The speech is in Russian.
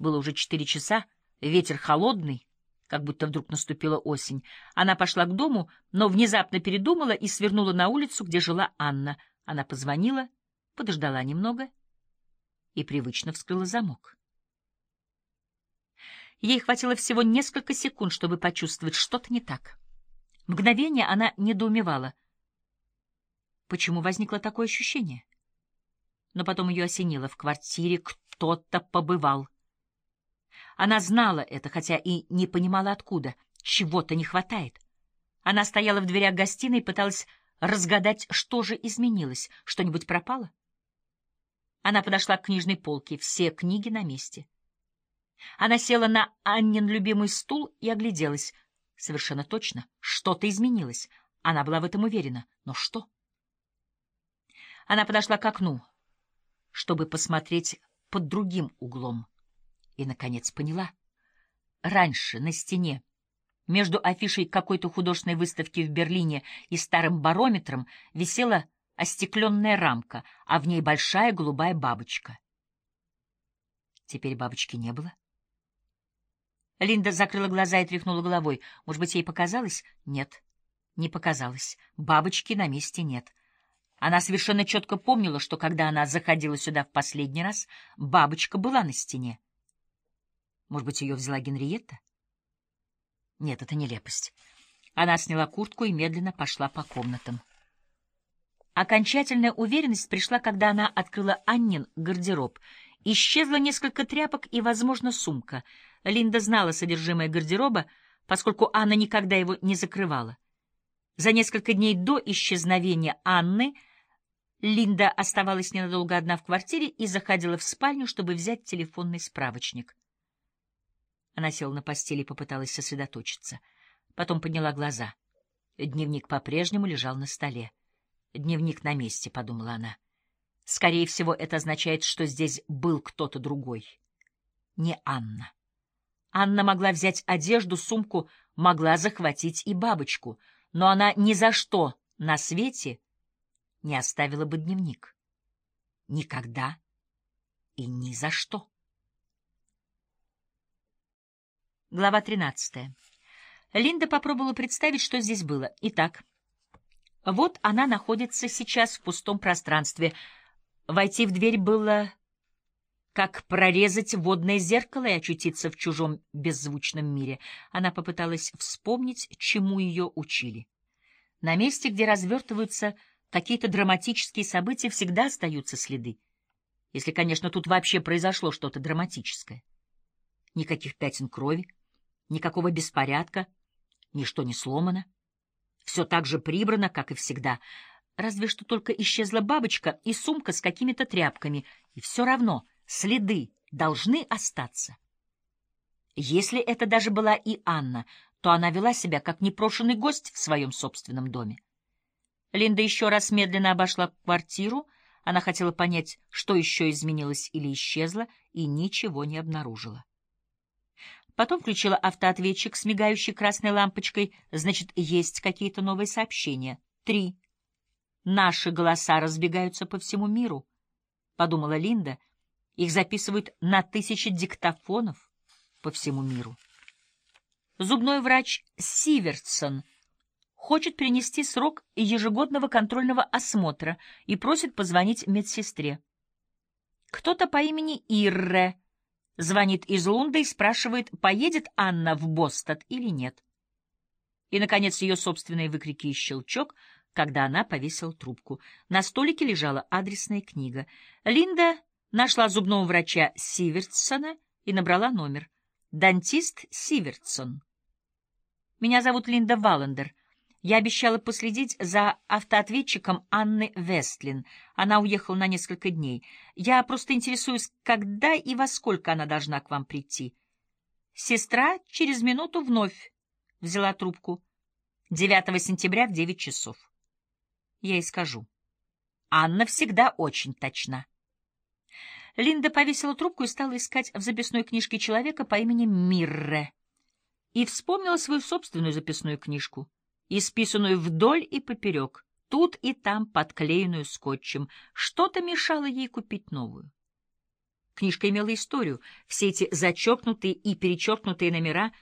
Было уже 4 часа, ветер холодный, как будто вдруг наступила осень. Она пошла к дому, но внезапно передумала и свернула на улицу, где жила Анна. Она позвонила, подождала немного и привычно вскрыла замок. Ей хватило всего несколько секунд, чтобы почувствовать что-то не так. Мгновение она недоумевала, почему возникло такое ощущение. Но потом ее осенило: в квартире кто-то побывал. Она знала это, хотя и не понимала откуда. Чего-то не хватает. Она стояла в дверях гостиной и пыталась разгадать, что же изменилось. Что-нибудь пропало? Она подошла к книжной полке. Все книги на месте. Она села на Аннин любимый стул и огляделась. Совершенно точно. Что-то изменилось. Она была в этом уверена. Но что? Она подошла к окну, чтобы посмотреть под другим углом. И, наконец, поняла. Раньше на стене, между афишей какой-то художественной выставки в Берлине и старым барометром, висела остекленная рамка, а в ней большая голубая бабочка. Теперь бабочки не было. Линда закрыла глаза и тряхнула головой. Может быть, ей показалось? Нет, не показалось. Бабочки на месте нет. Она совершенно четко помнила, что когда она заходила сюда в последний раз, бабочка была на стене. Может быть, ее взяла Генриетта? Нет, это нелепость. Она сняла куртку и медленно пошла по комнатам. Окончательная уверенность пришла, когда она открыла Аннин гардероб. Исчезло несколько тряпок и, возможно, сумка. Линда знала содержимое гардероба, поскольку Анна никогда его не закрывала. За несколько дней до исчезновения Анны Линда оставалась ненадолго одна в квартире и заходила в спальню, чтобы взять телефонный справочник. Она села на постели и попыталась сосредоточиться. Потом подняла глаза. Дневник по-прежнему лежал на столе. «Дневник на месте», — подумала она. «Скорее всего, это означает, что здесь был кто-то другой. Не Анна. Анна могла взять одежду, сумку, могла захватить и бабочку, но она ни за что на свете не оставила бы дневник. Никогда и ни за что». Глава 13. Линда попробовала представить, что здесь было. Итак, вот она находится сейчас в пустом пространстве. Войти в дверь было как прорезать водное зеркало и очутиться в чужом беззвучном мире. Она попыталась вспомнить, чему ее учили. На месте, где развертываются какие-то драматические события, всегда остаются следы. Если, конечно, тут вообще произошло что-то драматическое. Никаких пятен крови, никакого беспорядка, ничто не сломано. Все так же прибрано, как и всегда. Разве что только исчезла бабочка и сумка с какими-то тряпками. И все равно следы должны остаться. Если это даже была и Анна, то она вела себя как непрошенный гость в своем собственном доме. Линда еще раз медленно обошла квартиру. Она хотела понять, что еще изменилось или исчезло, и ничего не обнаружила. Потом включила автоответчик с мигающей красной лампочкой. Значит, есть какие-то новые сообщения. 3. Наши голоса разбегаются по всему миру, — подумала Линда. Их записывают на 1000 диктофонов по всему миру. Зубной врач Сивертсон хочет перенести срок ежегодного контрольного осмотра и просит позвонить медсестре. Кто-то по имени Ирре звонит из Лунды и спрашивает, поедет Анна в Бостон или нет. И, наконец, ее собственные выкрики и щелчок, когда она повесила трубку. На столике лежала адресная книга. Линда нашла зубного врача Сивертсона и набрала номер. Дантист Сивертсон. «Меня зовут Линда Валлендер. Я обещала последить за автоответчиком Анны Вестлин. Она уехала на несколько дней. Я просто интересуюсь, когда и во сколько она должна к вам прийти». Сестра через минуту вновь взяла трубку. 9 сентября в 9 часов. Я ей скажу. Анна всегда очень точна. Линда повесила трубку и стала искать в записной книжке человека по имени Мирре. И вспомнила свою собственную записную книжку, исписанную вдоль и поперек, тут и там подклеенную скотчем. Что-то мешало ей купить новую. Книжка имела историю. Все эти зачеркнутые и перечеркнутые номера